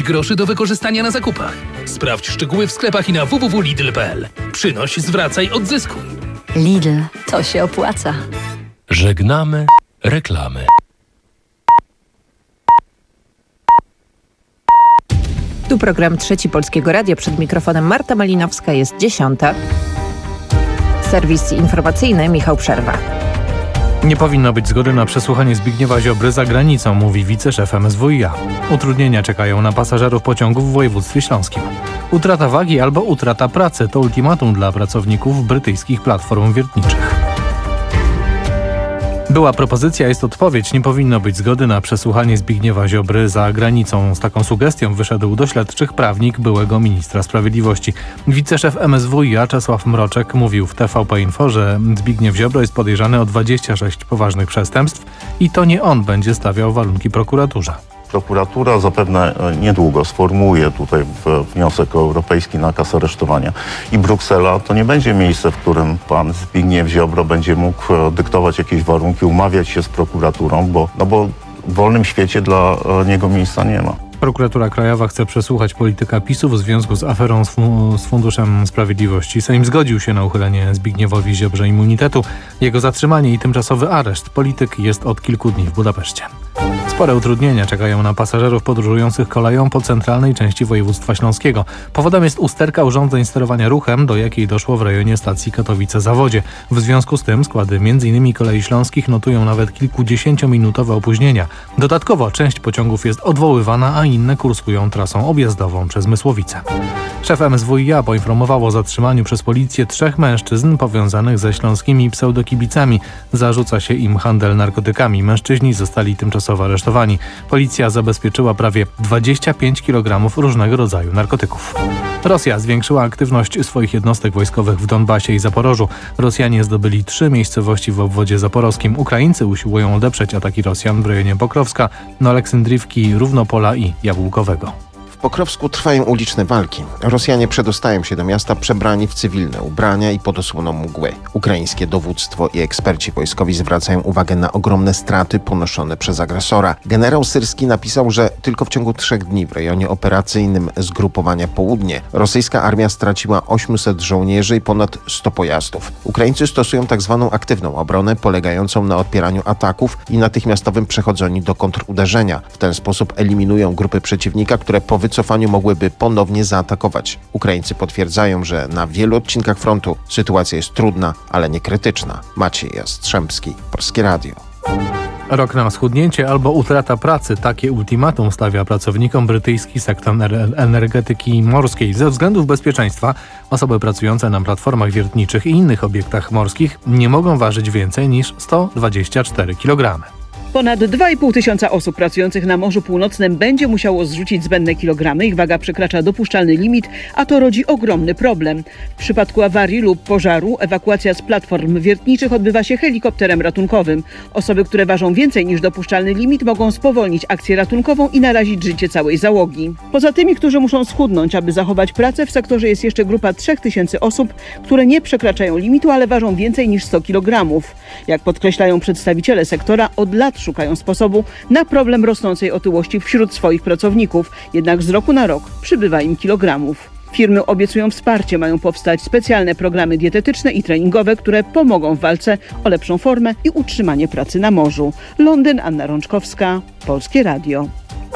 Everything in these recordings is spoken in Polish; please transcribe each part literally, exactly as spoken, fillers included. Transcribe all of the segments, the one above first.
groszy do wykorzystania na zakupach. Sprawdź szczegóły w sklepach i na w w w kropka lidl kropka p l. Przynoś, zwracaj, odzyskuj. Lidl, to się opłaca. Żegnamy reklamy. Tu program Trzeci Polskiego Radia. Przed mikrofonem Marta Malinowska, jest dziesiąta. Serwis informacyjny Michał Przerwa. Nie powinno być zgody na przesłuchanie Zbigniewa Ziobry za granicą, mówi wiceszef M S W i A. Utrudnienia czekają na pasażerów pociągów w województwie śląskim. Utrata wagi albo utrata pracy to ultimatum dla pracowników brytyjskich platform wiertniczych. Była propozycja, jest odpowiedź. Nie powinno być zgody na przesłuchanie Zbigniewa Ziobry za granicą. Z taką sugestią wyszedł do śledczych prawnik byłego ministra sprawiedliwości. Wiceszef M S W i A Czesław Mroczek mówił w T V P Info, że Zbigniew Ziobro jest podejrzany o dwadzieścia sześć poważnych przestępstw i to nie on będzie stawiał warunki prokuraturze. Prokuratura zapewne niedługo sformułuje tutaj wniosek o europejski nakaz aresztowania i Bruksela to nie będzie miejsce, w którym pan Zbigniew Ziobro będzie mógł dyktować jakieś warunki, umawiać się z prokuraturą, bo, no bo w wolnym świecie dla niego miejsca nie ma. Prokuratura Krajowa chce przesłuchać polityka PiSu w związku z aferą z, fu- z Funduszem Sprawiedliwości. Sejm zgodził się na uchylenie Zbigniewowi Ziobrze immunitetu, jego zatrzymanie i tymczasowy areszt. Polityk jest od kilku dni w Budapeszcie. Spore utrudnienia czekają na pasażerów podróżujących koleją po centralnej części województwa śląskiego. Powodem jest usterka urządzeń sterowania ruchem, do jakiej doszło w rejonie stacji Katowice-Zawodzie. W związku z tym składy m in Kolei Śląskich notują nawet kilkudziesięciominutowe opóźnienia. Dodatkowo część pociągów jest odwoływana, a inne kursują trasą objazdową przez Mysłowice. Szef M S W i A poinformował o zatrzymaniu przez policję trzech mężczyzn powiązanych ze śląskimi pseudokibicami. Zarzuca się im handel narkotykami. Mężczyźni zostali tymczasowo aresztowani. Policja zabezpieczyła prawie dwadzieścia pięć kilogramów różnego rodzaju narkotyków. Rosja zwiększyła aktywność swoich jednostek wojskowych w Donbasie i Zaporożu. Rosjanie zdobyli trzy miejscowości w obwodzie zaporowskim. Ukraińcy usiłują odeprzeć ataki Rosjan w rejonie Pokrowska, Oleksandrówki, Równopola i Jabłkowego. W Pokrowsku trwają uliczne walki. Rosjanie przedostają się do miasta przebrani w cywilne ubrania i pod osłoną mgły. Ukraińskie dowództwo i eksperci wojskowi zwracają uwagę na ogromne straty ponoszone przez agresora. Generał Syrski napisał, że tylko w ciągu trzech dni w rejonie operacyjnym zgrupowania Południe rosyjska armia straciła osiemset żołnierzy i ponad sto pojazdów. Ukraińcy stosują tak zwaną aktywną obronę polegającą na odpieraniu ataków i natychmiastowym przechodzeniu do kontruderzenia. W ten sposób eliminują grupy przeciwnika, które po wycofaniu mogłyby ponownie zaatakować. Ukraińcy potwierdzają, że na wielu odcinkach frontu sytuacja jest trudna, ale nie krytyczna. Maciej Jastrzębski, Polskie Radio. Rok na schudnięcie albo utrata pracy. Takie ultimatum stawia pracownikom brytyjski sektor energetyki morskiej. Ze względów bezpieczeństwa osoby pracujące na platformach wiertniczych i innych obiektach morskich nie mogą ważyć więcej niż sto dwadzieścia cztery kilogramy. Ponad dwa i pół tysiąca osób pracujących na Morzu Północnym będzie musiało zrzucić zbędne kilogramy. Ich waga przekracza dopuszczalny limit, a to rodzi ogromny problem. W przypadku awarii lub pożaru ewakuacja z platform wiertniczych odbywa się helikopterem ratunkowym. Osoby, które ważą więcej niż dopuszczalny limit, mogą spowolnić akcję ratunkową i narazić życie całej załogi. Poza tymi, którzy muszą schudnąć, aby zachować pracę, w sektorze jest jeszcze grupa trzech tysięcy osób, które nie przekraczają limitu, ale ważą więcej niż sto kilogramów. Jak podkreślają przedstawiciele sektora, od lat szukają sposobu na problem rosnącej otyłości wśród swoich pracowników. Jednak z roku na rok przybywa im kilogramów. Firmy obiecują wsparcie, mają powstać specjalne programy dietetyczne i treningowe, które pomogą w walce o lepszą formę i utrzymanie pracy na morzu. Londyn, Anna Rączkowska, Polskie Radio.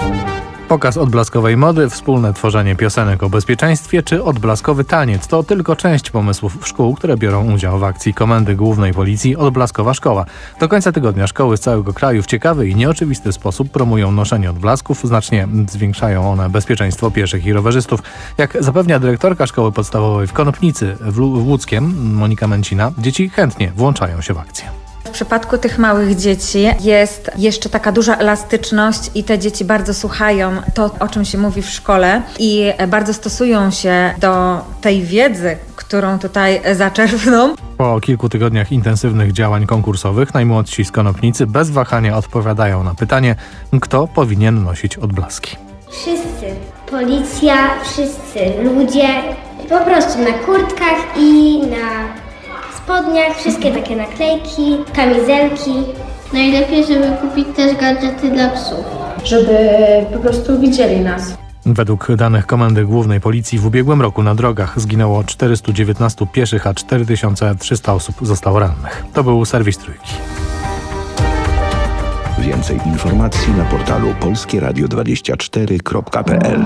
Pokaz odblaskowej mody, wspólne tworzenie piosenek o bezpieczeństwie czy odblaskowy taniec to tylko część pomysłów szkół, które biorą udział w akcji Komendy Głównej Policji Odblaskowa Szkoła. Do końca tygodnia szkoły z całego kraju w ciekawy i nieoczywisty sposób promują noszenie odblasków. Znacznie zwiększają one bezpieczeństwo pieszych i rowerzystów. Jak zapewnia dyrektorka szkoły podstawowej w Konopnicy w Łódzkiem, Monika Męcina, dzieci chętnie włączają się w akcję. W przypadku tych małych dzieci jest jeszcze taka duża elastyczność i te dzieci bardzo słuchają to, o czym się mówi w szkole i bardzo stosują się do tej wiedzy, którą tutaj zaczerpną. Po kilku tygodniach intensywnych działań konkursowych najmłodsi z Konopnicy bez wahania odpowiadają na pytanie, kto powinien nosić odblaski. Wszyscy. Policja, wszyscy ludzie. Po prostu na kurtkach i na spodniach, wszystkie takie naklejki, kamizelki. Najlepiej, żeby kupić też gadżety dla psów. Żeby po prostu widzieli nas. Według danych Komendy Głównej Policji w ubiegłym roku na drogach zginęło czterystu dziewiętnastu pieszych, a cztery tysiące trzysta osób zostało rannych. To był serwis Trójki. Więcej informacji na portalu polskie radio dwadzieścia cztery kropka p l.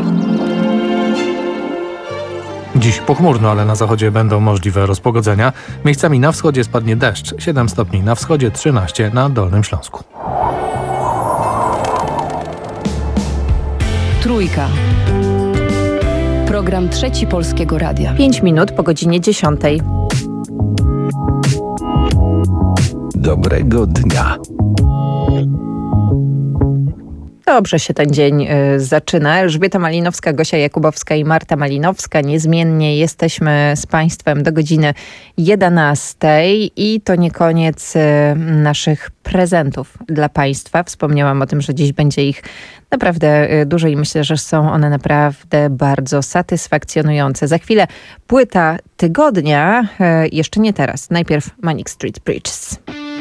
Dziś pochmurno, ale na zachodzie będą możliwe rozpogodzenia. Miejscami na wschodzie spadnie deszcz. siedem stopni na wschodzie, trzynaście na Dolnym Śląsku. Trójka. Program Trzeci Polskiego Radia. pięć minut po godzinie dziesiątej. Dobrego dnia. Dobrze się ten dzień y, zaczyna. Elżbieta Malinowska, Gosia Jakubowska i Marta Malinowska. Niezmiennie jesteśmy z Państwem do godziny jedenastej i to nie koniec y, naszych prezentów dla Państwa. Wspomniałam o tym, że dziś będzie ich naprawdę y, dużo i myślę, że są one naprawdę bardzo satysfakcjonujące. Za chwilę płyta tygodnia, y, jeszcze nie teraz. Najpierw Manic Street Preachers.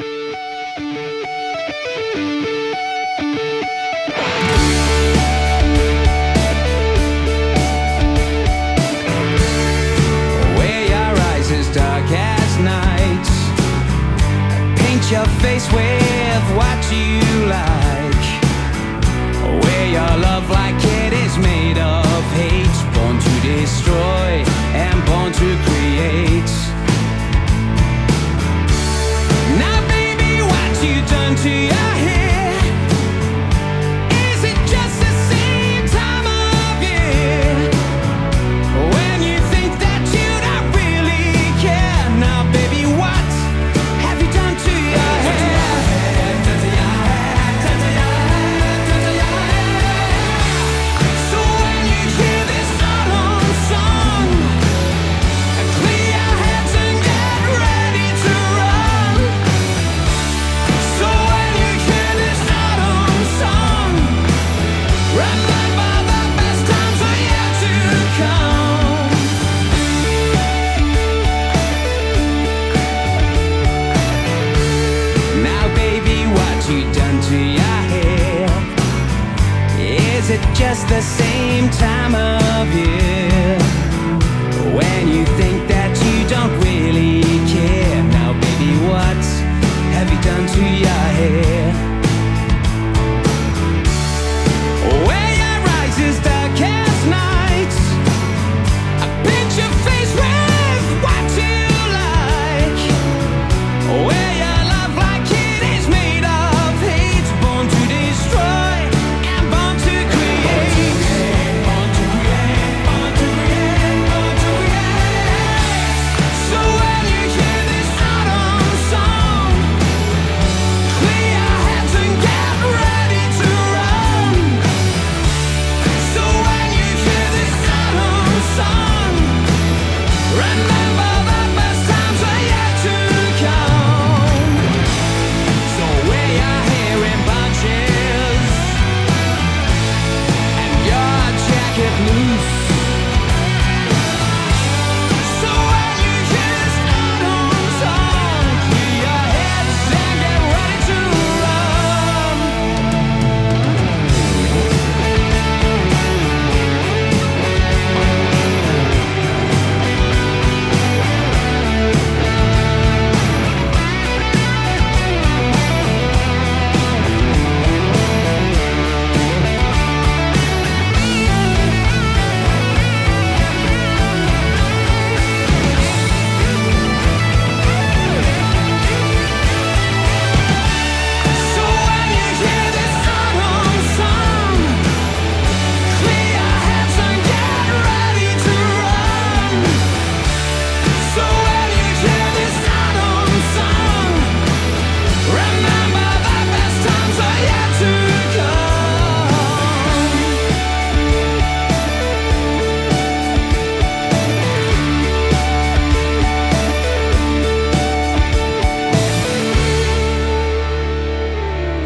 Your face with what you like. Wear your love like it is made of hate. Born to destroy and born to create. Now baby, what you done to your hair? Is it just the same time of year when you think that you don't really care? Now baby, what have you done to your hair? So when you hear this autumn song, clear your heads and get ready to run. So when you hear this autumn song, remember the best times are yet to come. Now baby, what you done to your hair? Is it just the same time of year when you think that you don't really care? Now baby, what have you done to your hair? Where your eyes is dark as night, I paint your face with what you like. Where your love like it is made of hate, born to destroy and born to create. Born to create, born to create, born to create. So when you hear this autumn song, clear your head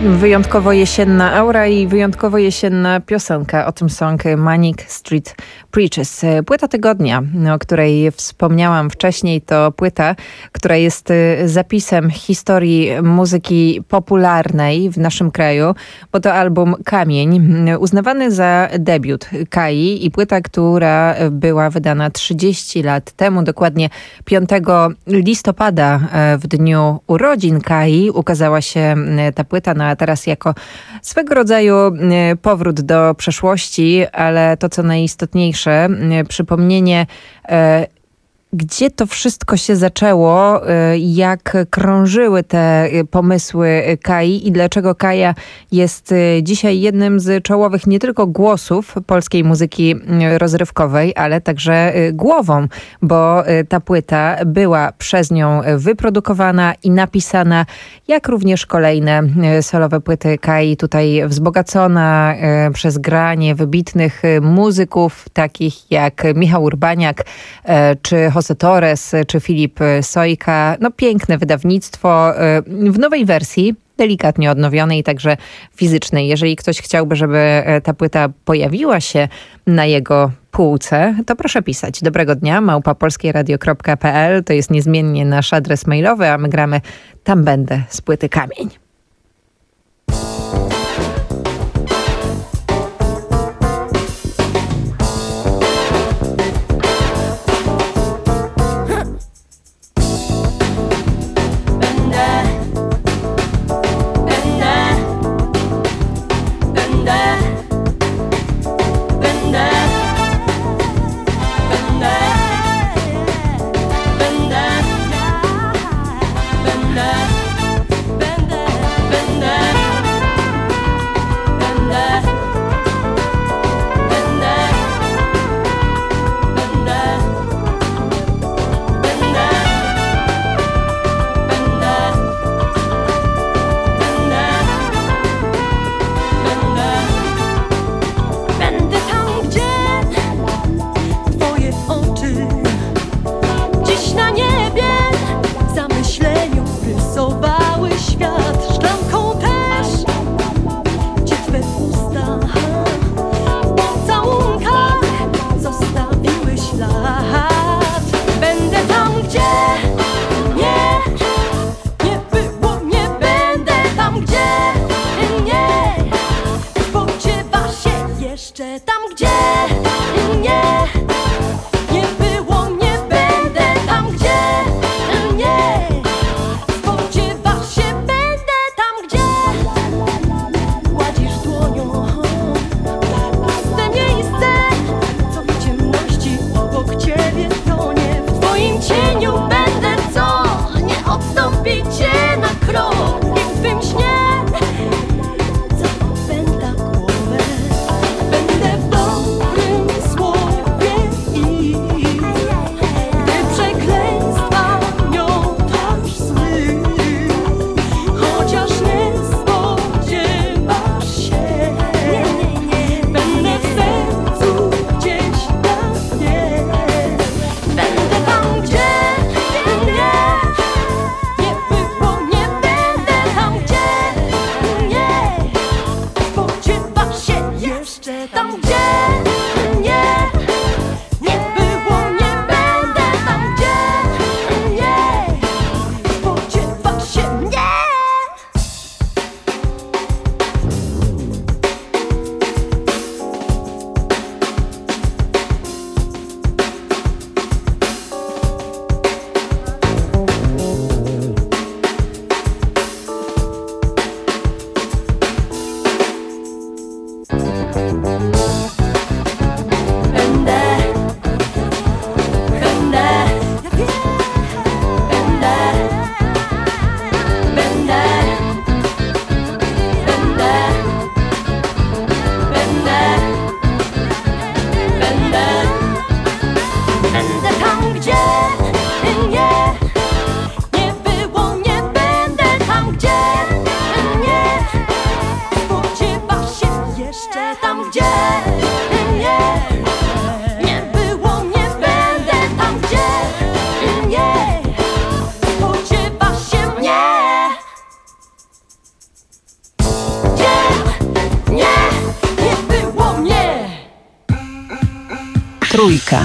Wyjątkowo jesienna aura i wyjątkowo jesienna piosenka. O tym song Manic Street Preachers. Płyta tygodnia, o której wspomniałam wcześniej, to płyta, która jest zapisem historii muzyki popularnej w naszym kraju, bo to album Kamień, uznawany za debiut Kai i płyta, która była wydana trzydzieści lat temu, dokładnie piątego listopada, w dniu urodzin Kai, ukazała się ta płyta, no a teraz jako swego rodzaju powrót do przeszłości, ale to co najistotniejsze, przypomnienie, gdzie to wszystko się zaczęło, jak krążyły te pomysły Kai i dlaczego Kaja jest dzisiaj jednym z czołowych nie tylko głosów polskiej muzyki rozrywkowej, ale także głową, bo ta płyta była przez nią wyprodukowana i napisana, jak również kolejne solowe płyty Kai, tutaj wzbogacona przez granie wybitnych muzyków, takich jak Michał Urbaniak czy Jose Torres czy Filip Sojka. No piękne wydawnictwo w nowej wersji, delikatnie odnowionej, także fizycznej. Jeżeli ktoś chciałby, żeby ta płyta pojawiła się na jego półce, to proszę pisać. Dobrego dnia, małpa polskieradio kropka p l. To jest niezmiennie nasz adres mailowy, a my gramy Tam będę z płyty Kamień. Będę Trójka.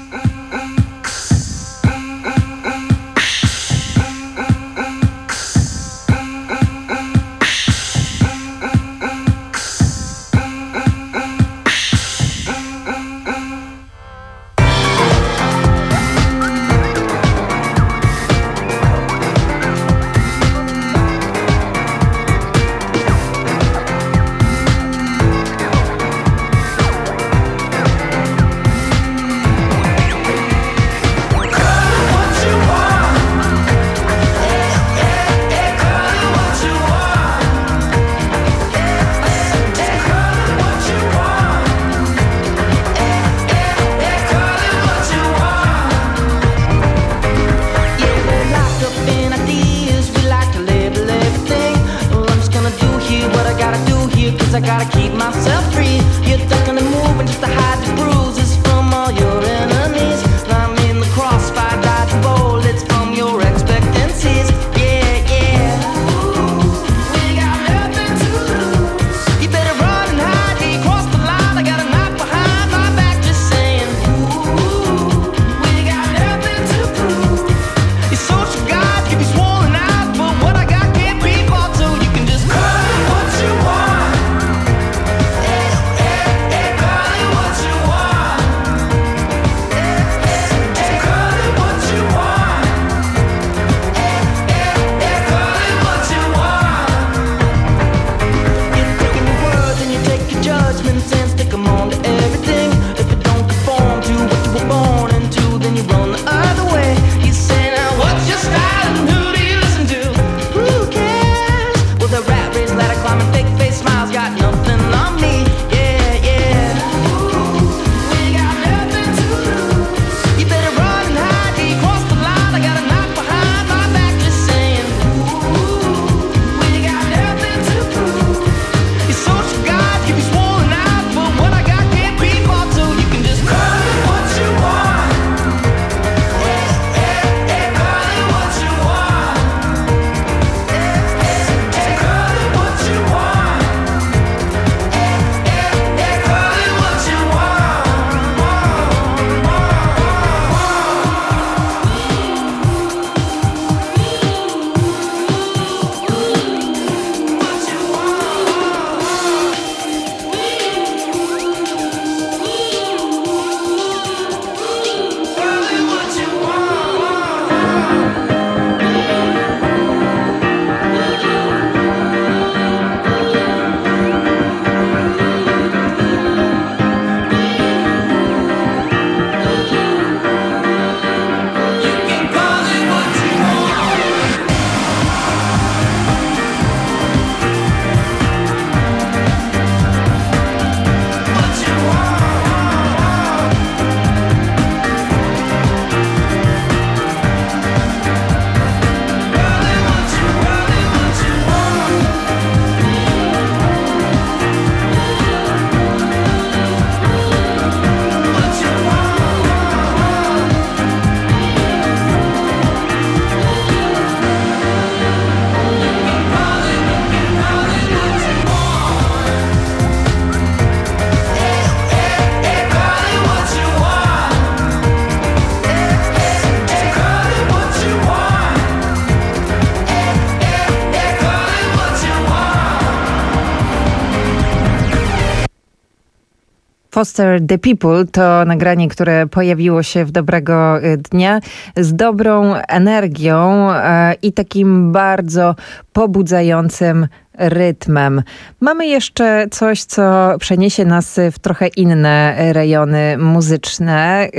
Foster the People to nagranie, które pojawiło się w dobrego dnia z dobrą energią i takim bardzo pobudzającym rytmem. Mamy jeszcze coś, co przeniesie nas w trochę inne rejony muzyczne.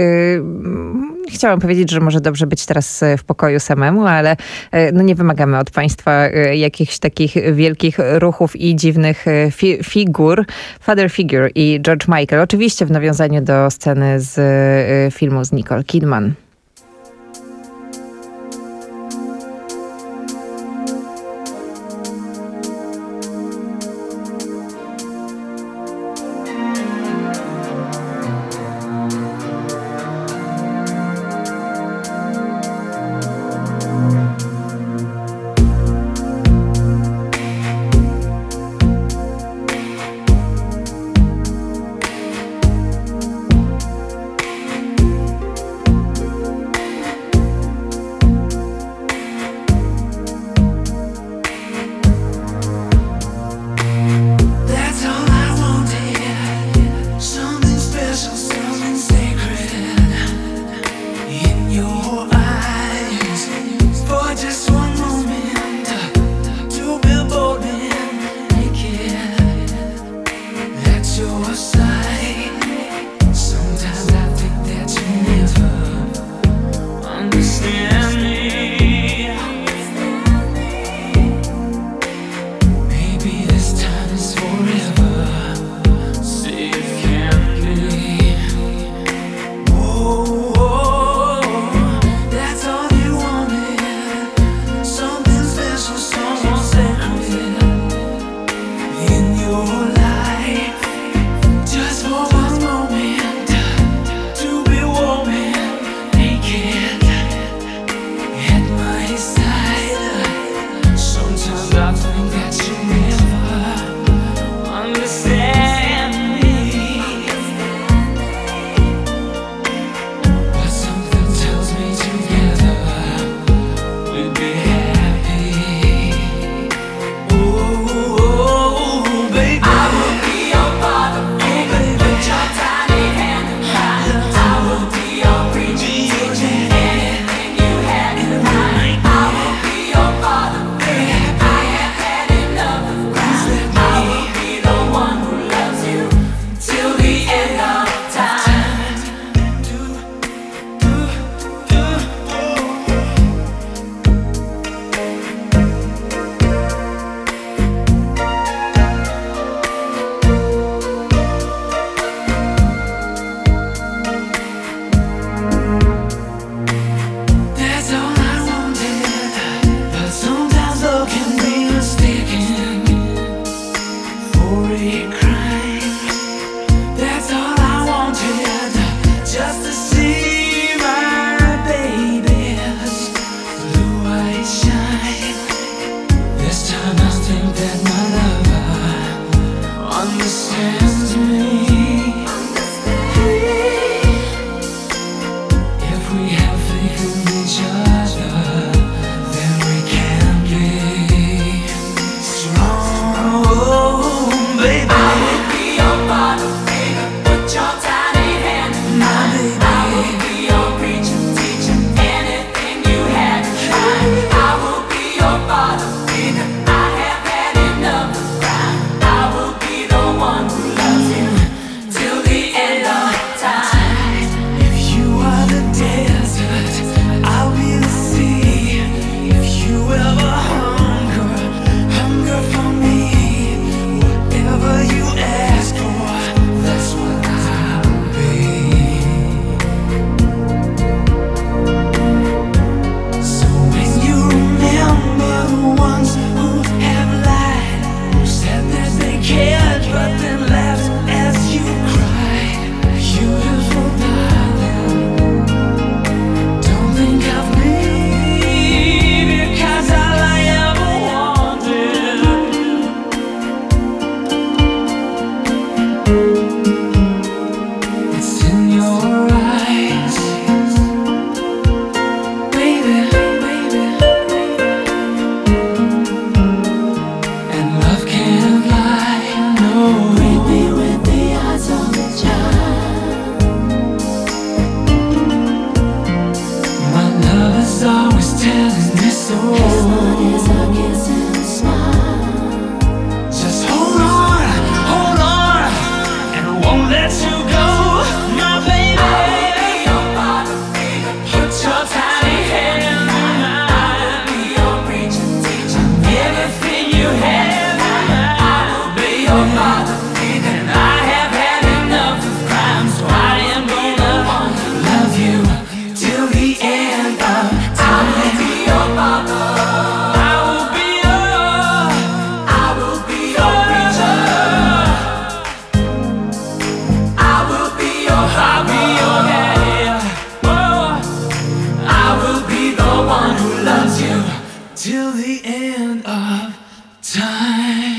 Chciałam powiedzieć, że może dobrze być teraz w pokoju samemu, ale no nie wymagamy od państwa jakichś takich wielkich ruchów i dziwnych fi- figur. Father Figure i George Michael. Oczywiście w nawiązaniu do sceny z filmu z Nicole Kidman. soul. Just hold on, hold on, and I won't let you go, my baby. Put your tiny hand in mine. Everything you have, I will be your father. And I have had enough of crime, so I am gonna love you till the end of time. I will be your father. I will be your, I will be your preacher. I will be your, I'll be your daddy. Oh, I will be the one who loves you till the end of time.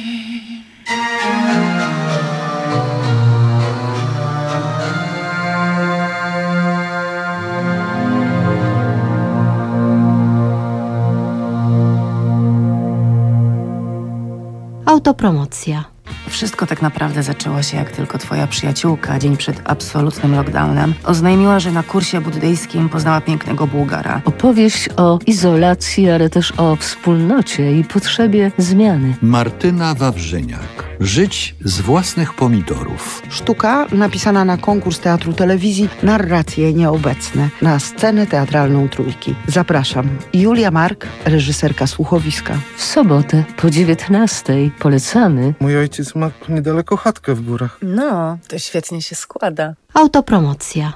Autopromocja. Wszystko tak naprawdę zaczęło się, jak tylko twoja przyjaciółka dzień przed absolutnym lockdownem oznajmiła, że na kursie buddyjskim poznała pięknego Bułgara. Opowieść o izolacji, ale też o wspólnocie i potrzebie zmiany. Martyna Wawrzyniak. Żyć z własnych pomidorów. Sztuka napisana na konkurs Teatru Telewizji, narracje nieobecne na scenę teatralną Trójki. Zapraszam. Julia Mark, reżyserka słuchowiska. W sobotę po dziewiętnastej polecamy. Mój ojciec ma niedaleko chatkę w górach. No, to świetnie się składa. Autopromocja.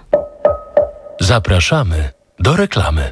Zapraszamy do reklamy.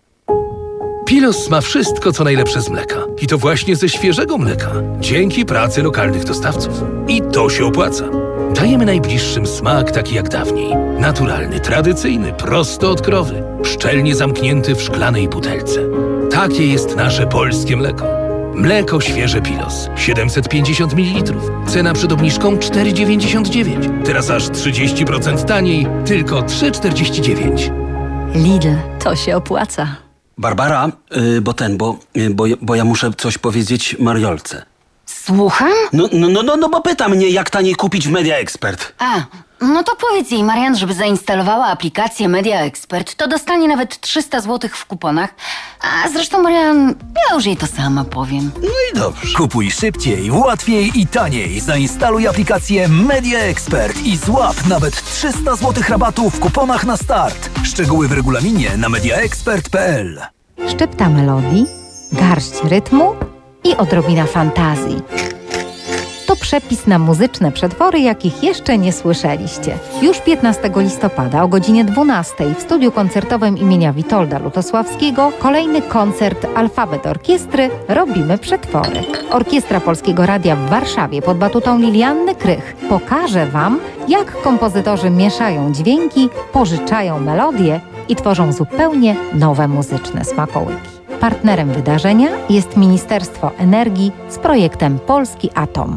Pilos ma wszystko, co najlepsze z mleka. I to właśnie ze świeżego mleka. Dzięki pracy lokalnych dostawców. I to się opłaca. Dajemy najbliższym smak taki jak dawniej. Naturalny, tradycyjny, prosto od krowy. Szczelnie zamknięty w szklanej butelce. Takie jest nasze polskie mleko. Mleko świeże Pilos. siedemset pięćdziesiąt mililitrów. Cena przed obniżką cztery dziewięćdziesiąt dziewięć. Teraz aż trzydzieści procent taniej. Tylko trzy czterdzieści dziewięć. Lidl, to się opłaca. Barbara, yy, bo ten, bo, yy, bo, bo ja muszę coś powiedzieć Mariolce. Słucham? No, no, no, no, no bo pyta mnie, jak taniej kupić w Media Expert. A, no to powiedz jej, Marian, żeby zainstalowała aplikację Media Expert. To dostanie nawet trzysta złotych w kuponach. A zresztą, Marian, ja już jej to sama powiem. No i dobrze. Kupuj szybciej, łatwiej i taniej. Zainstaluj aplikację Media Expert i złap nawet trzysta złotych rabatu w kuponach na start. Szczegóły w regulaminie na mediaexpert kropka p l. Szczypta melodii, garść rytmu i odrobina fantazji. To przepis na muzyczne przetwory, jakich jeszcze nie słyszeliście. Już piętnastego listopada o godzinie dwunastej w studiu koncertowym imienia Witolda Lutosławskiego kolejny koncert Alfabet Orkiestry Robimy Przetwory. Orkiestra Polskiego Radia w Warszawie pod batutą Lilianny Krych pokaże Wam, jak kompozytorzy mieszają dźwięki, pożyczają melodie i tworzą zupełnie nowe muzyczne smakołyki. Partnerem wydarzenia jest Ministerstwo Energii z projektem Polski Atom.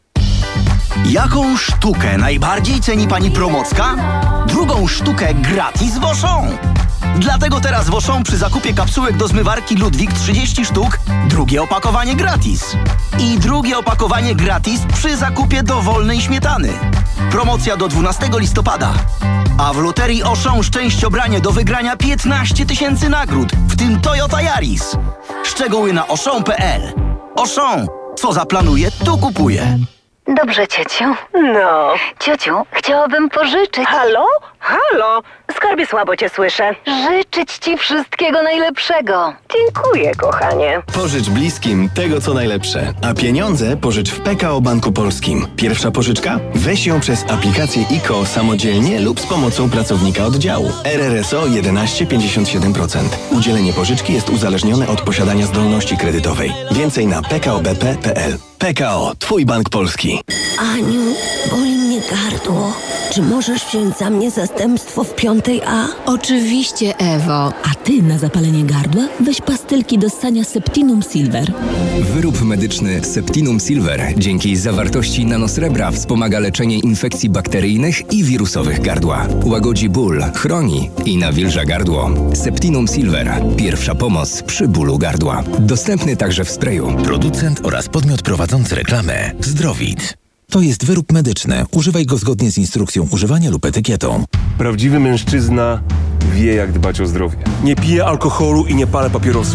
Jaką sztukę najbardziej ceni pani Promocka? Drugą sztukę gratis w Auchan. Dlatego teraz w Auchan przy zakupie kapsułek do zmywarki Ludwik trzydzieści sztuk, drugie opakowanie gratis. I drugie opakowanie gratis przy zakupie dowolnej śmietany. Promocja do dwunastego listopada. A w loterii Auchan szczęściobranie do wygrania piętnaście tysięcy nagród, w tym Toyota Yaris. Szczegóły na auchan kropka p l. Auchan. Co zaplanuje, to kupuje. Dobrze, ciociu. No. Ciociu, chciałabym pożyczyć. Halo? Halo? Skarbie, słabo cię słyszę. Życzyć ci wszystkiego najlepszego. Dziękuję, kochanie. Pożycz bliskim tego, co najlepsze. A pieniądze pożycz w P K O Banku Polskim. Pierwsza pożyczka? Weź ją przez aplikację I K O samodzielnie lub z pomocą pracownika oddziału. R R S O jedenaście pięćdziesiąt siedem procent. Udzielenie pożyczki jest uzależnione od posiadania zdolności kredytowej. Więcej na p k o b p kropka p l. P K O. Twój bank polski. Aniu, boli mnie gardło. Czy możesz wziąć za mnie zastępstwo w piątej A? Oczywiście, Ewo. A ty na zapalenie gardła weź pastylki do ssania Septinum Silver. Wyrób medyczny Septinum Silver dzięki zawartości nanosrebra wspomaga leczenie infekcji bakteryjnych i wirusowych gardła. Łagodzi ból, chroni i nawilża gardło. Septinum Silver. Pierwsza pomoc przy bólu gardła. Dostępny także w sprayu. Producent oraz podmiot prowadzący reklamę Zdrowit. To jest wyrób medyczny. Używaj go zgodnie z instrukcją używania lub etykietą. Prawdziwy mężczyzna wie, jak dbać o zdrowie. Nie piję alkoholu i nie palę papierosów.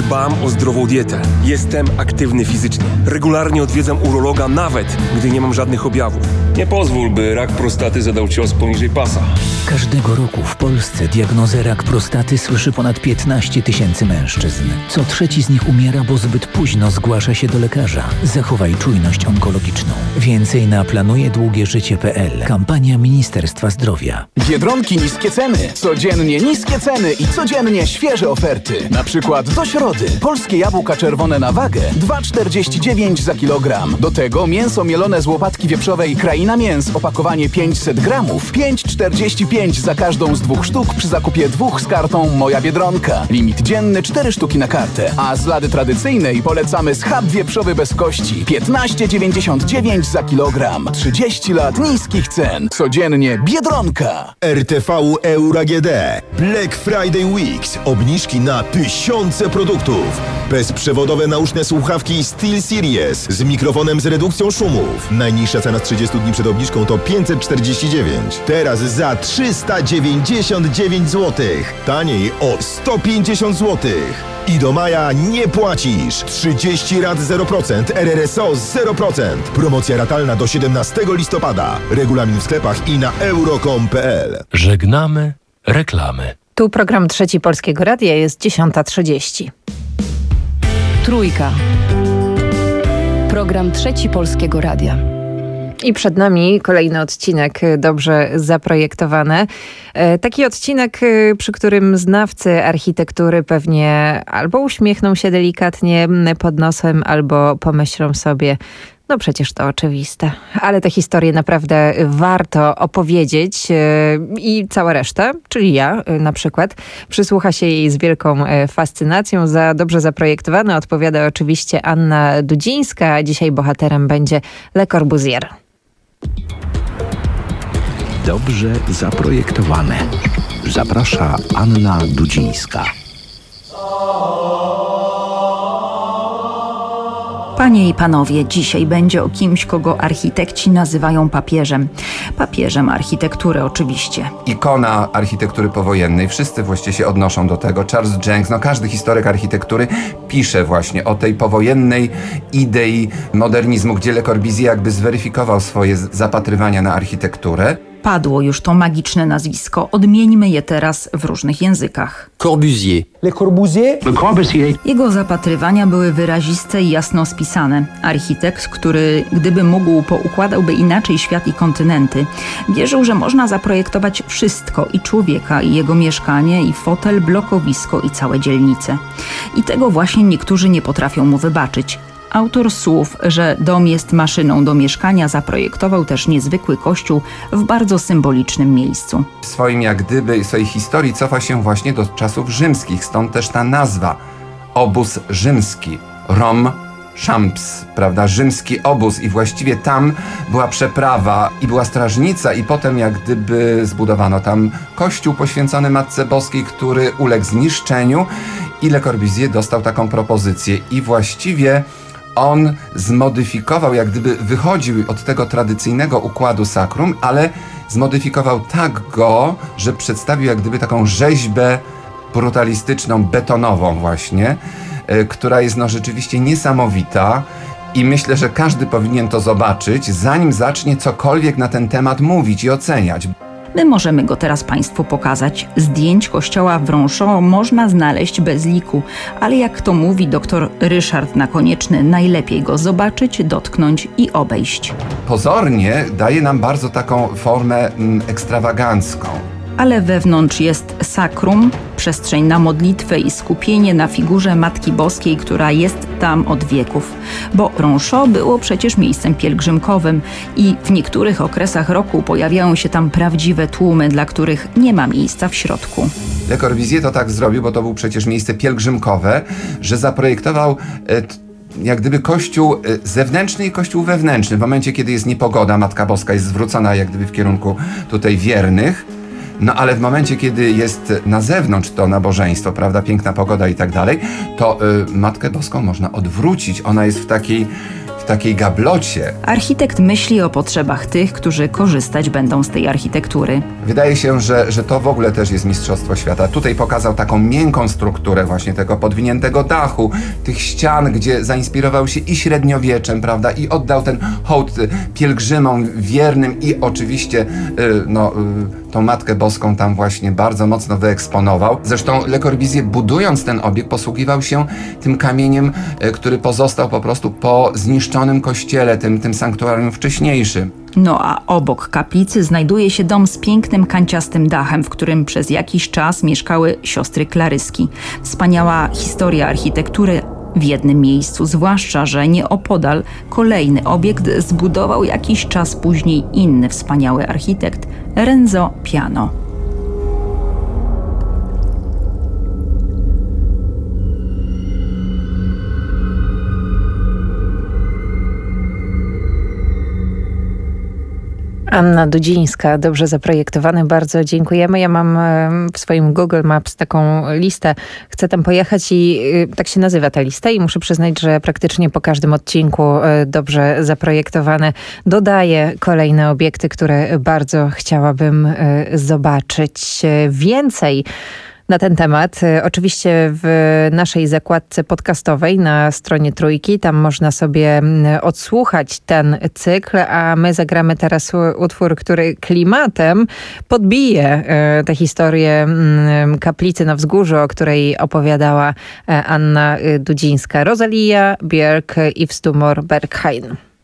Dbam o zdrową dietę. Jestem aktywny fizycznie. Regularnie odwiedzam urologa, nawet gdy nie mam żadnych objawów. Nie pozwól, by rak prostaty zadał cios poniżej pasa. Każdego roku w Polsce diagnozę rak prostaty słyszy ponad piętnaście tysięcy mężczyzn. Co trzeci z nich umiera, bo zbyt późno zgłasza się do lekarza. Zachowaj czujność onkologiczną. Więcej na planuje długie życie kropka p l. Kampania Ministerstwa Zdrowia. Biedronki niskie ceny. Codziennie niskie ceny i codziennie świeże oferty. Na przykład do środy. Polskie jabłka czerwone na wagę dwa czterdzieści dziewięć za kilogram. Do tego mięso mielone z łopatki wieprzowej Kraina Mięs, opakowanie pięćset gramów, pięć czterdzieści pięć za każdą z dwóch sztuk przy zakupie dwóch z kartą Moja Biedronka. Limit dzienny cztery sztuki na kartę. A z lady tradycyjnej polecamy schab wieprzowy bez kości piętnaście dziewięćdziesiąt dziewięć za kilogram. trzydzieści lat niskich cen. Codziennie Biedronka. R T V Euro A G D. Black Friday Weeks. Obniżki na tysiące produktów. Bezprzewodowe nauszne słuchawki SteelSeries z mikrofonem z redukcją szumów. Najniższa cena z trzydziestu dni przed obniżką to pięćset czterdzieści dziewięć. Teraz za trzysta dziewięćdziesiąt dziewięć złotych. Taniej o sto pięćdziesiąt złotych. I do maja nie płacisz. trzydzieści rat zero procent, R R S O zero procent. Promocja ratalna do siedemnastego listopada. Regulamin w sklepach i na euro kropka com kropka p l. Żegnamy reklamy. Tu program Trzeci Polskiego Radia, jest dziesiąta trzydzieści. Trójka. Program Trzeci Polskiego Radia. I przed nami kolejny odcinek dobrze zaprojektowany. Taki odcinek, przy którym znawcy architektury pewnie albo uśmiechną się delikatnie pod nosem, albo pomyślą sobie, no przecież to oczywiste. Ale tę historię naprawdę warto opowiedzieć i cała reszta, czyli ja na przykład, przysłucha się jej z wielką fascynacją. Za dobrze zaprojektowane odpowiada oczywiście Anna Dudzińska, a dzisiaj bohaterem będzie Le Corbusier. Dobrze zaprojektowane. Zaprasza Anna Dudzińska. Panie i panowie, dzisiaj będzie o kimś, kogo architekci nazywają papieżem. Papieżem architektury oczywiście. Ikona architektury powojennej. Wszyscy właściwie się odnoszą do tego. Charles Jencks, no każdy historyk architektury pisze właśnie o tej powojennej idei modernizmu, gdzie Le Corbusier jakby zweryfikował swoje zapatrywania na architekturę. Padło już to magiczne nazwisko. Odmieńmy je teraz w różnych językach. Corbusier. Le Corbusier? Le Corbusier. Jego zapatrywania były wyraziste i jasno spisane. Architekt, który gdyby mógł, poukładałby inaczej świat i kontynenty. Wierzył, że można zaprojektować wszystko, i człowieka, i jego mieszkanie, i fotel, blokowisko, i całe dzielnice. I tego właśnie niektórzy nie potrafią mu wybaczyć. Autor słów, że dom jest maszyną do mieszkania, zaprojektował też niezwykły kościół w bardzo symbolicznym miejscu. W swoim jak gdyby, swojej historii cofa się właśnie do czasów rzymskich, stąd też ta nazwa. Obóz rzymski. Rom Champs, prawda? Rzymski obóz i właściwie tam była przeprawa i była strażnica i potem jak gdyby zbudowano tam kościół poświęcony Matce Boskiej, który uległ zniszczeniu i Le Corbusier dostał taką propozycję i właściwie on zmodyfikował, jak gdyby wychodził od tego tradycyjnego układu sakrum, ale zmodyfikował tak go, że przedstawił jak gdyby taką rzeźbę brutalistyczną, betonową właśnie, y, która jest no rzeczywiście niesamowita i myślę, że każdy powinien to zobaczyć, zanim zacznie cokolwiek na ten temat mówić i oceniać. My możemy go teraz Państwu pokazać. Zdjęć kościoła w Ronchamp można znaleźć bez liku, ale jak to mówi dr Ryszard Nakonieczny, najlepiej go zobaczyć, dotknąć i obejść. Pozornie daje nam bardzo taką formę mm, ekstrawagancką. Ale wewnątrz jest sakrum, przestrzeń na modlitwę i skupienie na figurze Matki Boskiej, która jest tam od wieków. Bo Ronchamp było przecież miejscem pielgrzymkowym i w niektórych okresach roku pojawiają się tam prawdziwe tłumy, dla których nie ma miejsca w środku. Le Corbusier to tak zrobił, bo to był przecież miejsce pielgrzymkowe, że zaprojektował e, jak gdyby kościół zewnętrzny i kościół wewnętrzny. W momencie, kiedy jest niepogoda, Matka Boska jest zwrócona jak gdyby w kierunku tutaj wiernych. No ale w momencie, kiedy jest na zewnątrz to nabożeństwo, prawda, piękna pogoda i tak dalej, to y, Matkę Boską można odwrócić. Ona jest w takiej, w takiej gablocie. Architekt myśli o potrzebach tych, którzy korzystać będą z tej architektury. Wydaje się, że, że to w ogóle też jest mistrzostwo świata. Tutaj pokazał taką miękką strukturę właśnie tego podwiniętego dachu, tych ścian, gdzie zainspirował się i średniowieczem, prawda, i oddał ten hołd pielgrzymom wiernym i oczywiście yy, no, yy, tą Matkę Boską tam właśnie bardzo mocno wyeksponował. Zresztą Le Corbusier, budując ten obiekt, posługiwał się tym kamieniem, yy, który pozostał po prostu po zniszczonym kościele, tym, tym sanktuarium wcześniejszym. No a obok kaplicy znajduje się dom z pięknym kanciastym dachem, w którym przez jakiś czas mieszkały siostry Klaryski. Wspaniała historia architektury w jednym miejscu, zwłaszcza że nieopodal kolejny obiekt zbudował jakiś czas później inny wspaniały architekt, Renzo Piano. Anna Dudzińska, dobrze zaprojektowany, bardzo dziękujemy. Ja mam w swoim Google Maps taką listę, chcę tam pojechać i tak się nazywa ta lista i muszę przyznać, że praktycznie po każdym odcinku dobrze zaprojektowane dodaję kolejne obiekty, które bardzo chciałabym zobaczyć. Więcej na ten temat. Oczywiście w naszej zakładce podcastowej na stronie Trójki, tam można sobie odsłuchać ten cykl, a my zagramy teraz utwór, który klimatem podbije tę historię kaplicy na wzgórzu, o której opowiadała Anna Dudzińska. Rosalia, Björk i Wstumor Berghain.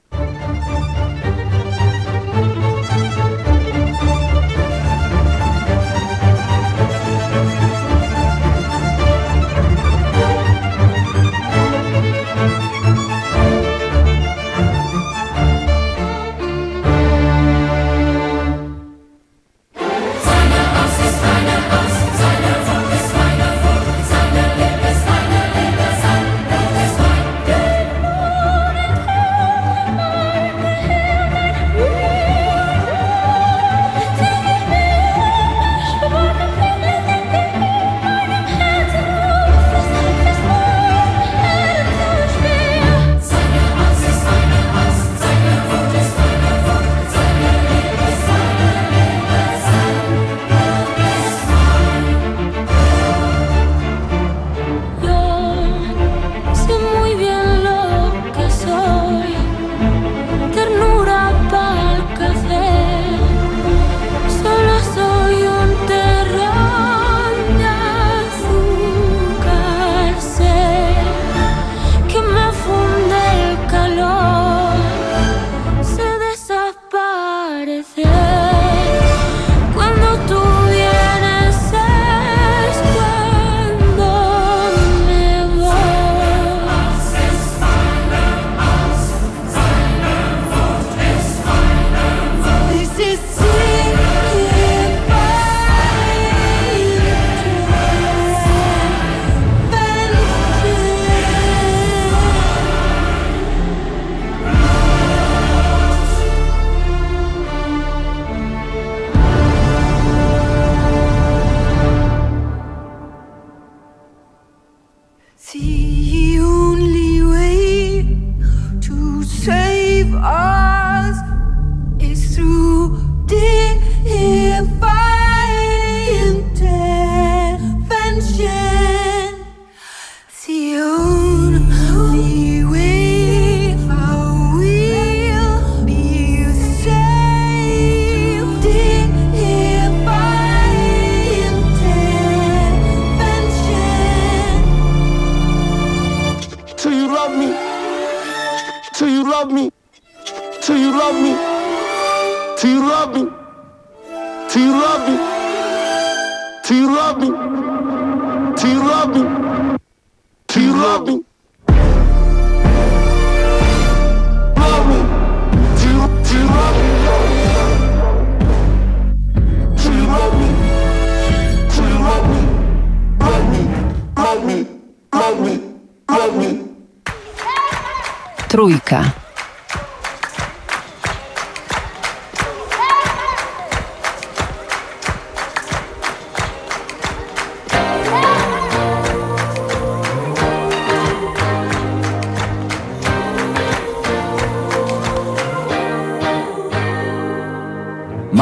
Trójka.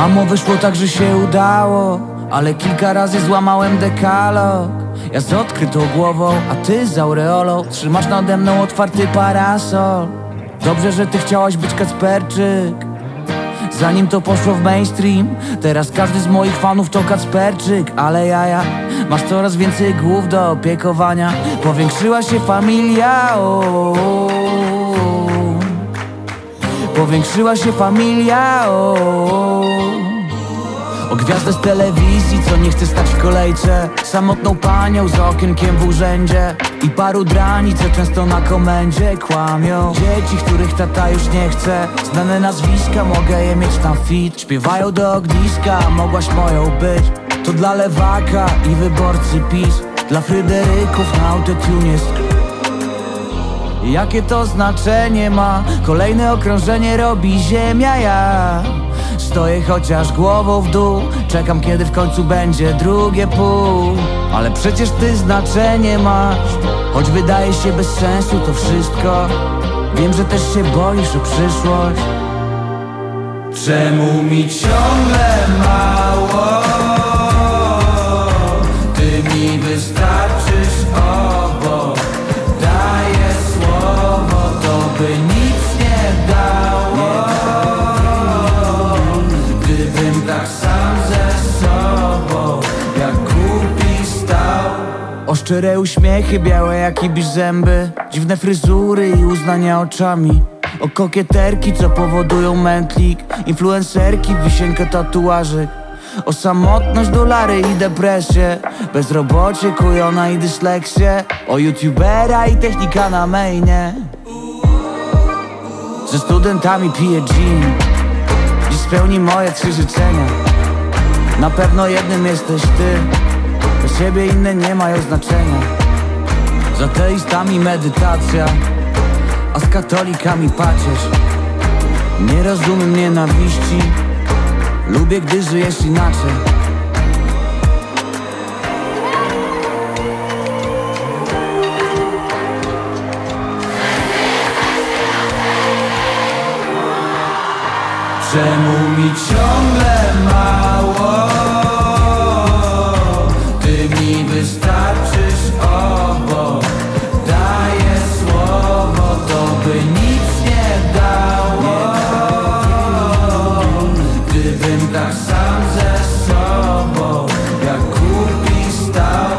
Mamo, wyszło tak, że się udało, ale kilka razy złamałem dekalog. Ja z odkrytą głową, a ty z aureolą. Trzymasz nade mną otwarty parasol. Dobrze, że ty chciałaś być Kacperczyk, zanim to poszło w mainstream. Teraz każdy z moich fanów to Kacperczyk. Ale jaja, masz coraz więcej głów do opiekowania. Powiększyła się familia, o, o, o. Powiększyła się familia, o, o. O gwiazdę z telewizji, co nie chce stać w kolejce. Samotną panią z okienkiem w urzędzie. I paru drani, co często na komendzie kłamią. Dzieci, których tata już nie chce. Znane nazwiska, mogę je mieć tam fit. Śpiewają do ogniska, mogłaś moją być. To dla lewaka i wyborcy PiS. Dla Fryderyków na autotune jest. Jakie to znaczenie ma? Kolejne okrążenie robi ziemia, ja stoję chociaż głową w dół. Czekam, kiedy w końcu będzie drugie pół. Ale przecież ty znaczenie masz. Choć wydaje się bez sensu to wszystko. Wiem, że też się boisz o przyszłość. Czemu mi ciągle mało? Ty mi wystarczysz obok. Daję słowo, to by nic nie dało. Gdybym tak sam ze sobą jak głupi stał. Oszczere uśmiechy, białe jak ibisz zęby. Dziwne fryzury i uznania oczami. O kokieterki, co powodują mętlik. Influencerki, wisienkę tatuażek. O samotność, dolary i depresję. Bezrobocie, kujona i dysleksję. O youtubera i technika na mainie. Ze studentami piję gin. Dziś spełni moje trzy życzenia. Na pewno jednym jesteś ty. Bez siebie inne nie mają znaczenia. Z ateistami medytacja, a z katolikami pacierz. Nie rozumiem nienawiści. Lubię, gdy żyjesz inaczej. Czemu mi ciągle mało? Ty mi wystarczysz obok. Daję słowo, to by nic nie dało. Gdybym tak sam ze sobą jak głupi stał.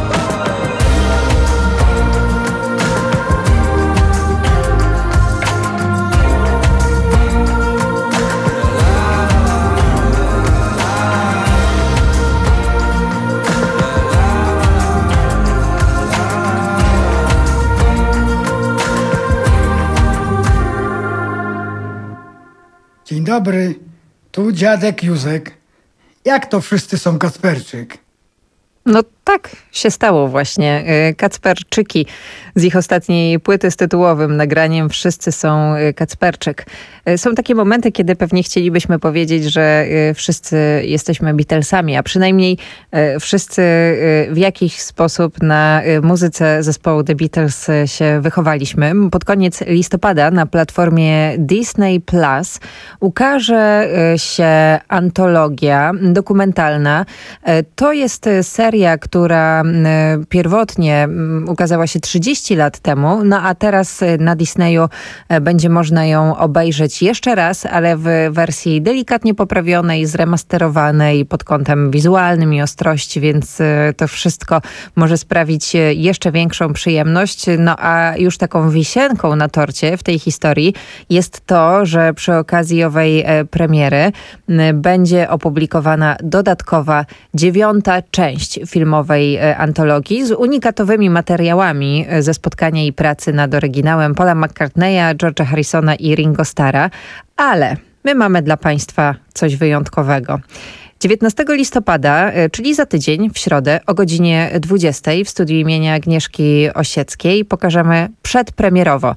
Dzień dobry, tu dziadek Józek. Jak to wszyscy są Kacperczyk? No tak się stało właśnie. Kacperczyki z ich ostatniej płyty z tytułowym nagraniem Wszyscy są Kacperczyk. Są takie momenty, kiedy pewnie chcielibyśmy powiedzieć, że wszyscy jesteśmy Beatlesami, a przynajmniej wszyscy w jakiś sposób na muzyce zespołu The Beatles się wychowaliśmy. Pod koniec listopada na platformie Disney Plus ukaże się antologia dokumentalna. To jest seria, która pierwotnie ukazała się trzydzieści lat temu, no a teraz na Disneyu będzie można ją obejrzeć jeszcze raz, ale w wersji delikatnie poprawionej, zremasterowanej pod kątem wizualnym i ostrości, więc to wszystko może sprawić jeszcze większą przyjemność. No a już taką wisienką na torcie w tej historii jest to, że przy okazji owej premiery będzie opublikowana dodatkowa dziewiąta część filmowej antologii z unikatowymi materiałami ze spotkania i pracy nad oryginałem Paula McCartneya, George'a Harrisona i Ringo Starra, ale my mamy dla Państwa coś wyjątkowego. dziewiętnastego listopada, czyli za tydzień, w środę o godzinie dwudziestej w studiu imienia Agnieszki Osieckiej pokażemy przedpremierowo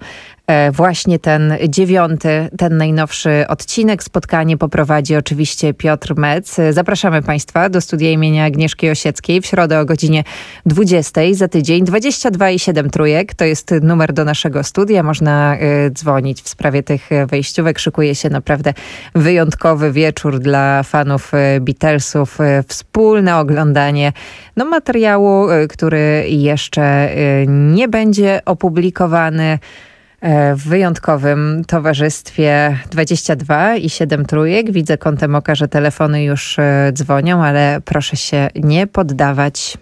Właśnie ten dziewiąty, ten najnowszy odcinek. Spotkanie poprowadzi oczywiście Piotr Mec. Zapraszamy Państwa do studia imienia Agnieszki Osieckiej w środę o godzinie dwudziestej za tydzień. dwadzieścia dwa i siedem trójek to jest numer do naszego studia. Można y, dzwonić w sprawie tych wejściówek. Szykuje się naprawdę wyjątkowy wieczór dla fanów Beatlesów. Wspólne oglądanie no, materiału, y, który jeszcze y, nie będzie opublikowany w wyjątkowym towarzystwie. Dwadzieścia dwa i siedem trójek. Widzę kątem oka, że telefony już dzwonią, ale proszę się nie poddawać.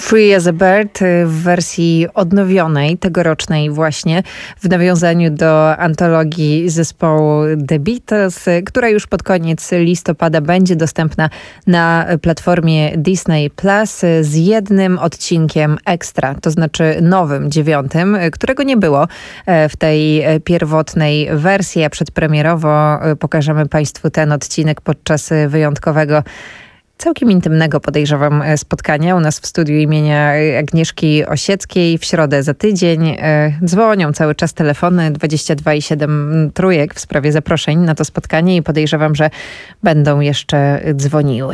Free as a Bird w wersji odnowionej, tegorocznej właśnie, w nawiązaniu do antologii zespołu The Beatles, która już pod koniec listopada będzie dostępna na platformie Disney Plus z jednym odcinkiem ekstra, to znaczy nowym, dziewiątym, którego nie było w tej pierwotnej wersji, a przedpremierowo pokażemy Państwu ten odcinek podczas wyjątkowego, całkiem intymnego, podejrzewam, spotkania u nas w studiu imienia Agnieszki Osieckiej w środę za tydzień. Dzwonią cały czas telefony dwadzieścia dwa i siedem trójek w sprawie zaproszeń na to spotkanie i podejrzewam, że będą jeszcze dzwoniły.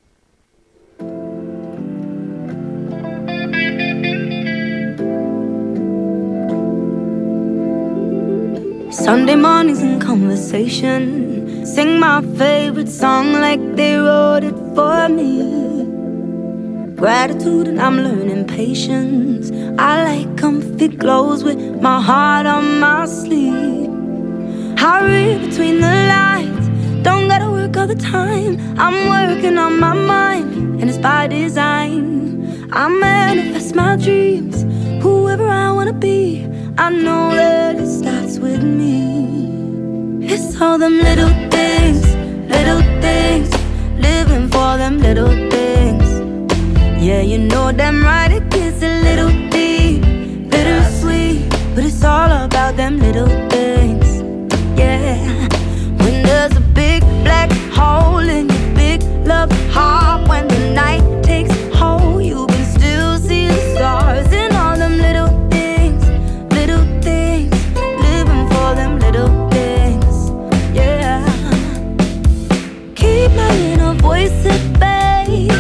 Sunday mornings in conversation, sing my favorite song like they wrote it for me. Gratitude and I'm learning patience. I like comfy clothes with my heart on my sleeve. I read between the lines, don't gotta work all the time. I'm working on my mind and it's by design. I manifest my dreams, whoever I wanna be. I know that it starts with me. It's all them little things, little things, living for them little things. Yeah, you know them right, it gets a little deep, bittersweet, but it's all about them little things. Yeah, when there's a big black hole in your big love heart, when the night takes hold, you can still see the stars in all them little things, little things, living for them little things. Yeah, keep my inner voice at bay.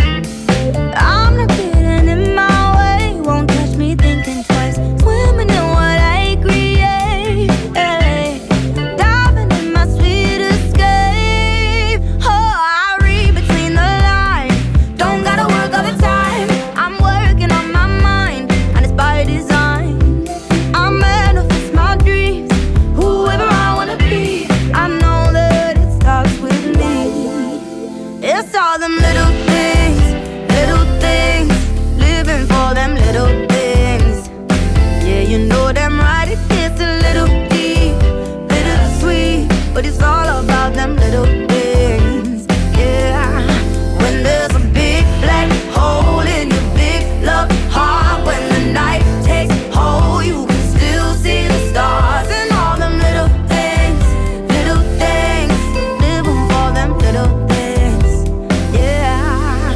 I'm not getting in my way, won't catch me thinking twice, swimming in what I create, hey. Diving in my sweet escape. Oh, I read between the lines, don't gotta work all the time. I'm working on my mind, and it's by design. I manifest my dreams, whoever I wanna be. I know that it starts with me. It's all them little things, little things, living for them little things. Yeah, you know them right, it gets a little deep, bittersweet, but it's all about them little things. Yeah, when there's a big black hole in your big love heart, when the night takes hold, you can still see the stars and all them little things, little things, living for them little things. Yeah,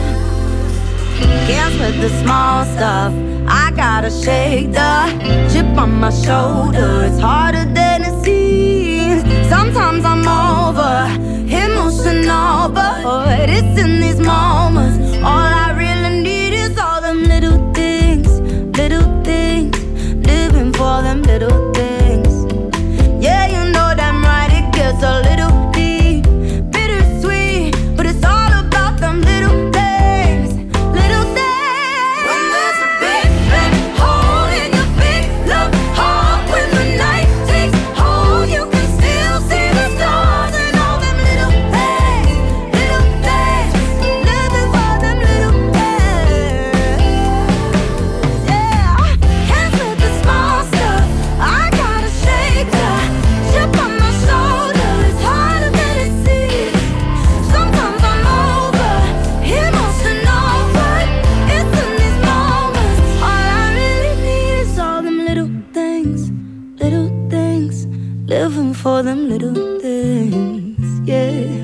can't sweat the small stuff, I gotta shake the chip on my shoulder. It's harder than it seems. Sometimes I'm over emotional, but it's in these moments all I really need is all them little things, little things, living for them little things. Yeah, you know them right, it gets a little deep, bittersweet, but it's all about them little things, little things. When there's a big black hole in your big love heart, when the night takes hold, you can still see the stars and all them little things, little things, living for them little things. Yeah, can't let the small stuff, I gotta shake the chip on my shoulder. It's harder than it seems. Sometimes I'm over emotional, but it's in these moments all I really need is all them little things, little things, living for them little things. Yeah.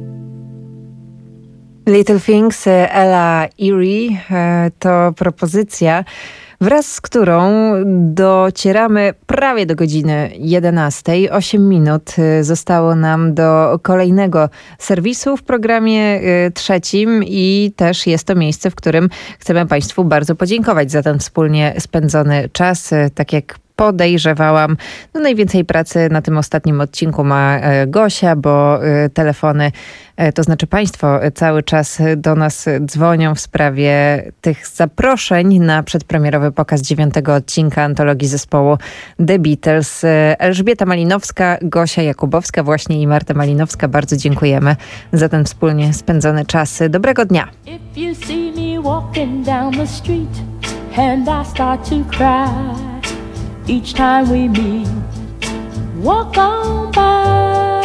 Little Things, Ella Erie, e, to propozycja, wraz z którą docieramy prawie do godziny jedenastej. osiem minut e, zostało nam do kolejnego serwisu w programie e, trzecim i też jest to miejsce, w którym chcemy Państwu bardzo podziękować za ten wspólnie spędzony czas. E, tak jak podejrzewałam, no najwięcej pracy na tym ostatnim odcinku ma e, Gosia, bo e, telefony, e, to znaczy Państwo e, cały czas do nas dzwonią w sprawie tych zaproszeń na przedpremierowy pokaz dziewiątego odcinka antologii zespołu The Beatles. E, Elżbieta Malinowska, Gosia Jakubowska właśnie i Marta Malinowska. Bardzo dziękujemy za ten wspólnie spędzony czas. Dobrego dnia. If you see me we're walking down the street, and I start to cry each time we meet. Walk on by,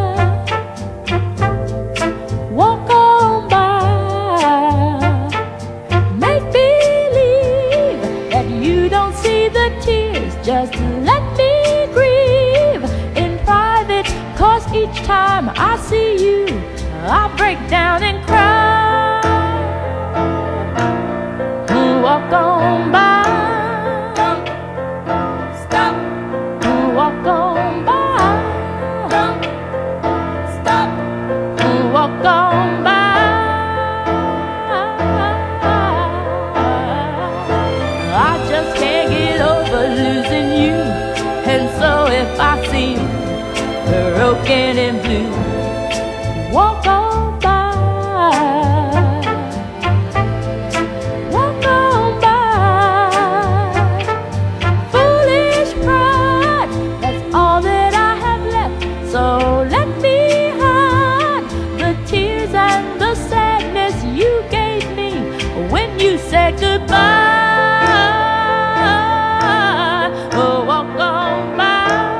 walk on by. Make believe that you don't see the tears. Just let me grieve in private, 'cause each time I see you, I break down and cry. Walk on by, stop. Walk on by, stop. Walk on by. I just can't get over losing you, and so if I seem broken and blue, walk on by, walk on by. Foolish pride, that's all that I have left. So let me hide the tears and the sadness you gave me when you said goodbye. Oh, walk on by.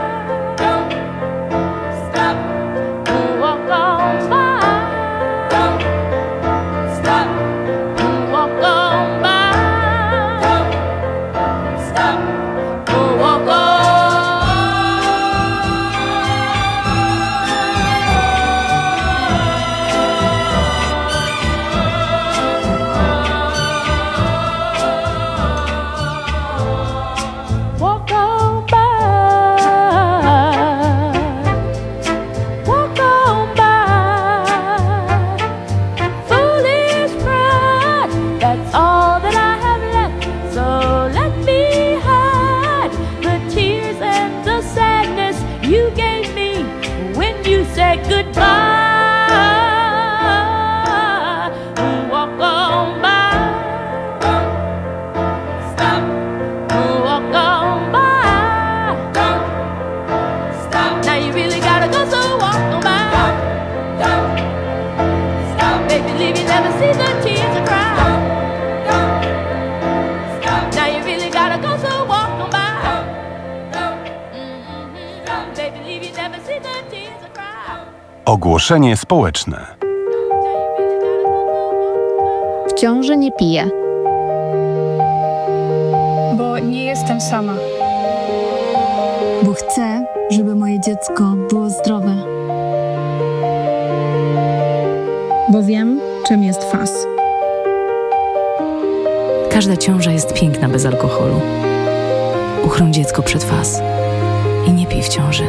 Ogłoszenie społeczne. W ciąży nie piję. Bo nie jestem sama. Bo chcę, żeby moje dziecko było zdrowe. Bo wiem, czym jest F A S. Każda ciąża jest piękna bez alkoholu. Uchroń dziecko przed F A S. I nie pij w ciąży.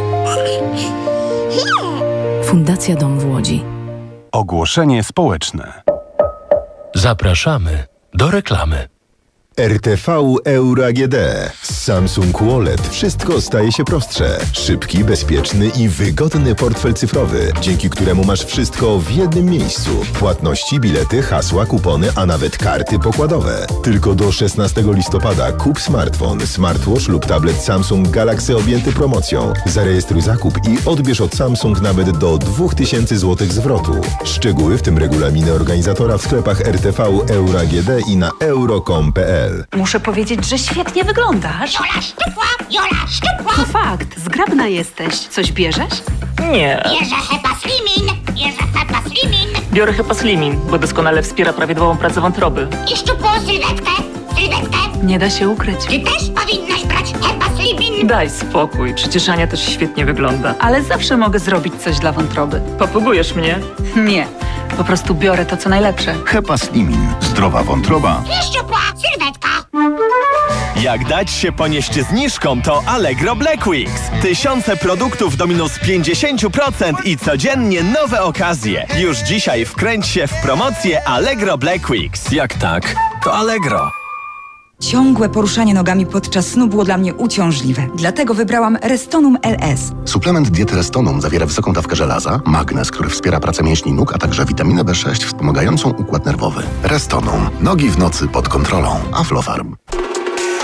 Fundacja Dom w Łodzi. Ogłoszenie społeczne. Zapraszamy do reklamy. R T V Euro A G D. Z Samsung Wallet wszystko staje się prostsze. Szybki, bezpieczny i wygodny portfel cyfrowy, dzięki któremu masz wszystko w jednym miejscu. Płatności, bilety, hasła, kupony, a nawet karty pokładowe. Tylko do szesnastego listopada kup smartfon, smartwatch lub tablet Samsung Galaxy objęty promocją. Zarejestruj zakup i odbierz od Samsung nawet do dwa tysiące złotych zwrotu. Szczegóły, w tym regulaminy organizatora, w sklepach R T V Euro A G D i na euro kropka com kropka p l. Muszę powiedzieć, że świetnie wyglądasz. Jola szczupła, Jola szczupła. To fakt, zgrabna jesteś. Coś bierzesz? Nie. Bierze Hepa Slimin, bierze Hepa Slimin. Biorę Hepa Slimin, bo doskonale wspiera prawidłową pracę wątroby. I szczupłą sylwetkę, sylwetkę. Nie da się ukryć. Ty też powinnaś brać Hepa Slimin. Daj spokój, przecież Ania też świetnie wygląda. Ale zawsze mogę zrobić coś dla wątroby. Popróbujesz mnie? Nie, po prostu biorę to, co najlepsze. Hepa Slimin. Zdrowa wątroba. I szczupła sylwetka. Jak dać się ponieść zniżkom, to Allegro Black Weeks. Tysiące produktów do minus pięćdziesiąt procent i codziennie nowe okazje. Już dzisiaj wkręć się w promocję Allegro Black Weeks. Jak tak, to Allegro. Ciągłe poruszanie nogami podczas snu było dla mnie uciążliwe. Dlatego wybrałam Restonum L S. Suplement diety Restonum zawiera wysoką dawkę żelaza, magnez, który wspiera pracę mięśni nóg, a także witaminę B sześć wspomagającą układ nerwowy. Restonum. Nogi w nocy pod kontrolą. Aflofarm.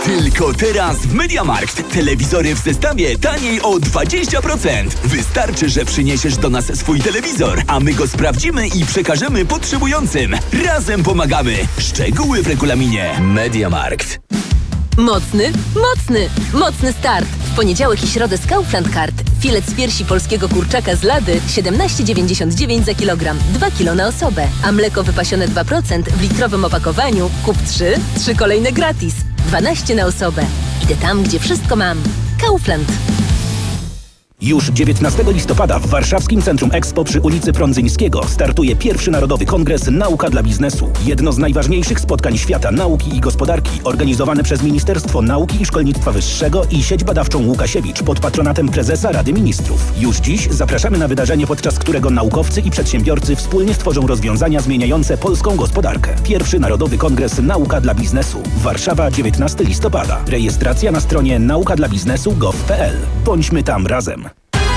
Tylko teraz w MediaMarkt. Telewizory w zestawie taniej o dwadzieścia procent. Wystarczy, że przyniesiesz do nas swój telewizor, a my go sprawdzimy i przekażemy potrzebującym. Razem pomagamy. Szczegóły w regulaminie. MediaMarkt. Mocny, mocny, mocny start. W poniedziałek i środę z Kaufland Card. Filet z piersi polskiego kurczaka z Lady siedemnaście dziewięćdziesiąt dziewięć za kilogram, dwa kilo na osobę. A mleko wypasione dwa procent w litrowym opakowaniu. Kup trzy, trzy kolejne gratis. dwanaście na osobę. Idę tam, gdzie wszystko mam. Kaufland. Już dziewiętnastego listopada w warszawskim Centrum Expo przy ulicy Prądzyńskiego startuje pierwszy Narodowy Kongres Nauka dla Biznesu. Jedno z najważniejszych spotkań świata nauki i gospodarki, organizowane przez Ministerstwo Nauki i Szkolnictwa Wyższego i Sieć Badawczą Łukasiewicz pod patronatem prezesa Rady Ministrów. Już dziś zapraszamy na wydarzenie, podczas którego naukowcy i przedsiębiorcy wspólnie stworzą rozwiązania zmieniające polską gospodarkę. Pierwszy Narodowy Kongres Nauka dla Biznesu. Warszawa, dziewiętnastego listopada. Rejestracja na stronie nauka dla biznesu kropka gov kropka p l. Bądźmy tam razem.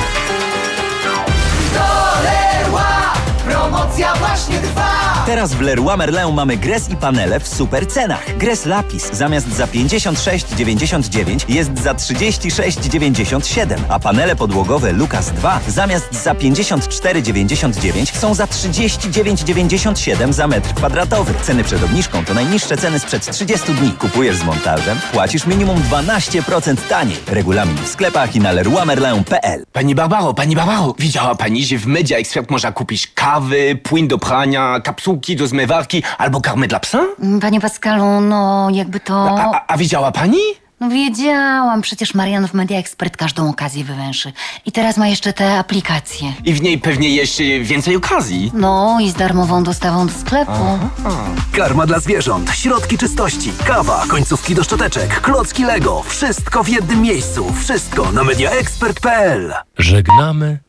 Promocja właśnie trwa! Teraz w Leroy Merlin mamy gres i panele w super cenach. Gres Lapis zamiast za pięćdziesiąt sześć dziewięćdziesiąt dziewięć jest za trzydzieści sześć dziewięćdziesiąt siedem, a panele podłogowe Lucas dwa zamiast za pięćdziesiąt cztery dziewięćdziesiąt dziewięć są za trzydzieści dziewięć dziewięćdziesiąt siedem za metr kwadratowy. Ceny przed obniżką to najniższe ceny sprzed trzydziestu dni. Kupujesz z montażem, płacisz minimum dwanaście procent taniej. Regulamin w sklepach i na leroy merlin kropka p l. Pani Barbaro, pani Barbaro, widziała pani, że w Media Expert można kupić kawy, płyn do prania, kapsułki do zmywarki albo karmę dla psa? Panie Pascalu, no jakby to... A, a, a widziała pani? No wiedziałam, przecież Marian w Media Expert każdą okazję wywęszy. I teraz ma jeszcze te aplikacje. I w niej pewnie jeszcze więcej okazji. No i z darmową dostawą do sklepu. Aha. Karma dla zwierząt, środki czystości, kawa, końcówki do szczoteczek, klocki Lego. Wszystko w jednym miejscu. Wszystko na media expert kropka p l. Żegnamy